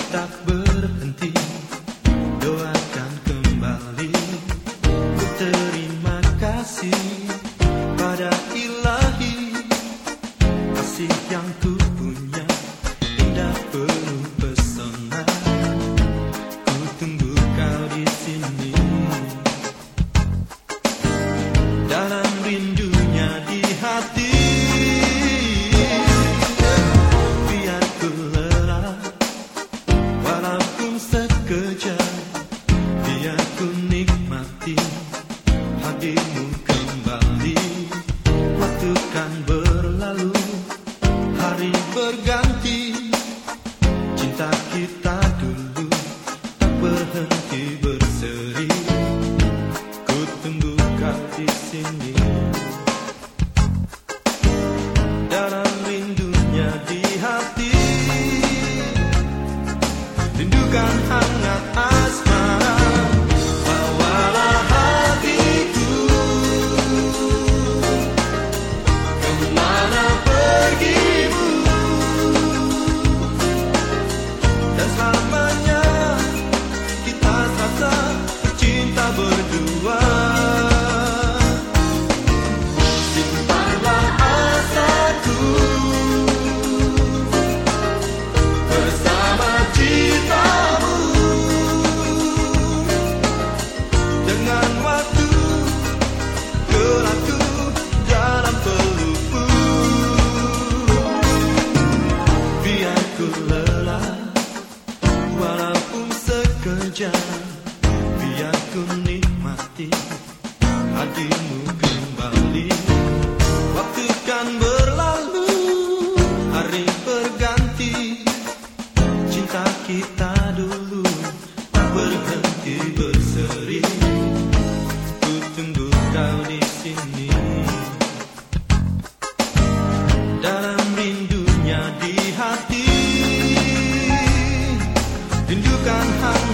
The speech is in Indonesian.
tak berhenti, doakan kembali. Ku terima kasih pada Ilahi, kasih yang ku punya indah penuh pesona. Ku tunggu kau di sini, dalam rindunya di hati. Biar ku lelah walaupun sekejap, biar ku nikmati hadirmu kembali. Waktu kan berlalu, hari berganti, cinta kita dulu tak berhenti berseri. Ku tunggu kau di sini, dalam rindunya di hati. Rindukan hangat asmara, bawalah hatiku kemana pergimu, dan selamanya kita serasa cinta berdua. Simpanlah asaku bersama cintamu, dengan waktu gelapku dalam pelukmu. Biar ku lelah walaupun sekejap, biar ku nikmati hadirmu kembali. Waktu kan berlalu, hari berganti, cinta kita dulu tak berhenti berseri. Ku tunggu kau di sini, dalam rindunya di hati. Rindukan hati